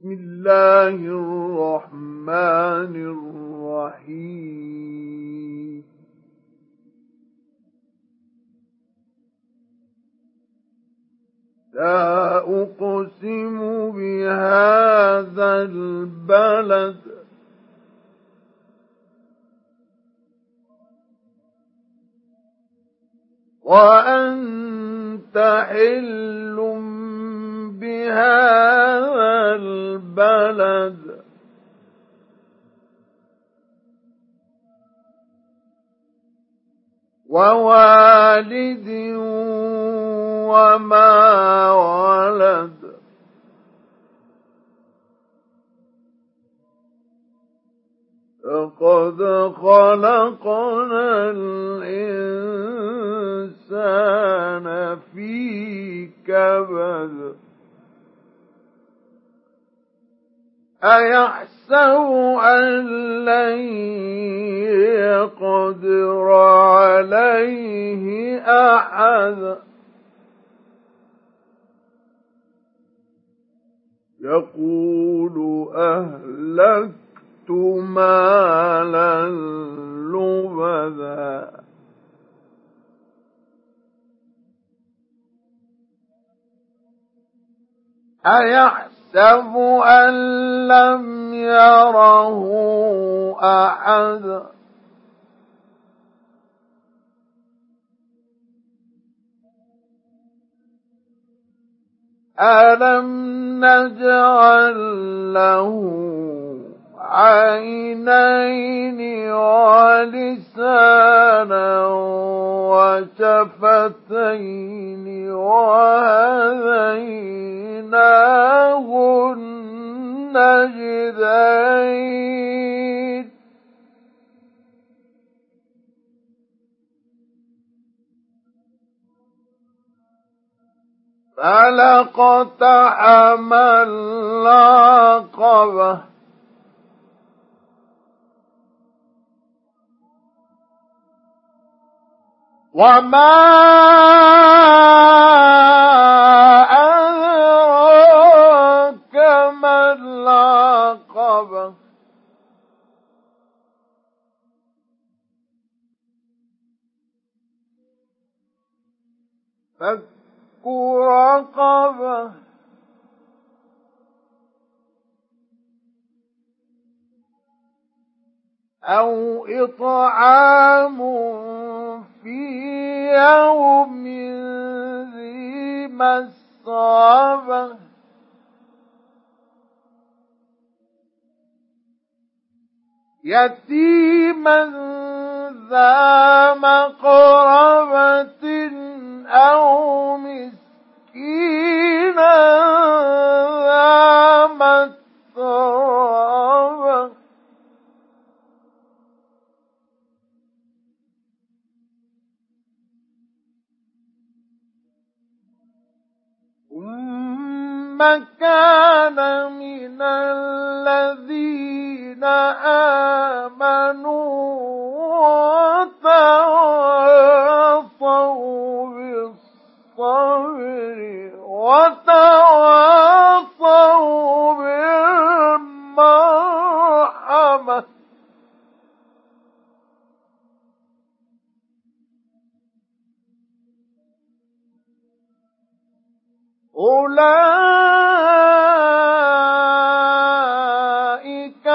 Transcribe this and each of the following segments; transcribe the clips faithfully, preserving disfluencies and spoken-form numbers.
بسم الله الرحمن الرحيم لا أقسم بهذا البلد وأنت حل بهذا البلد ووالد وما ولد لقد خلقنا الإنسان في كبد أيحسب أن لن يقدر عليه أحد يقول أهلكت مالا لبدا أيحسب أن لم يره أحد ألم نجعل له عينين ولسانا وشفتين وهديناه النجدين فلاقتحم العقبة وما أدراك ما العقبة فك رقبة أو إطعام في يوم ذي مسغبة يتيما ذا مقربة أو مسكينا ذا متربة ثم كان من الذين آمنوا وتواصوا بالصبر وتواصوا بالمرحمة أولئك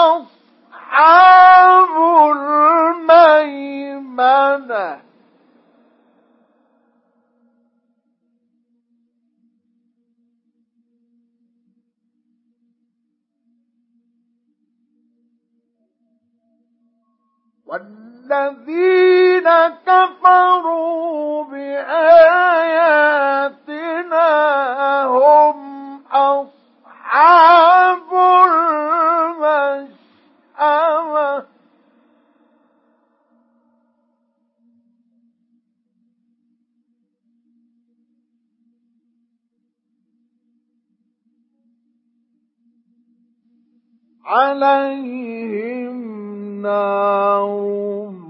أصحاب الميمنة والذين كفروا بآياتنا هم أصحاب المشأمة عليهم نار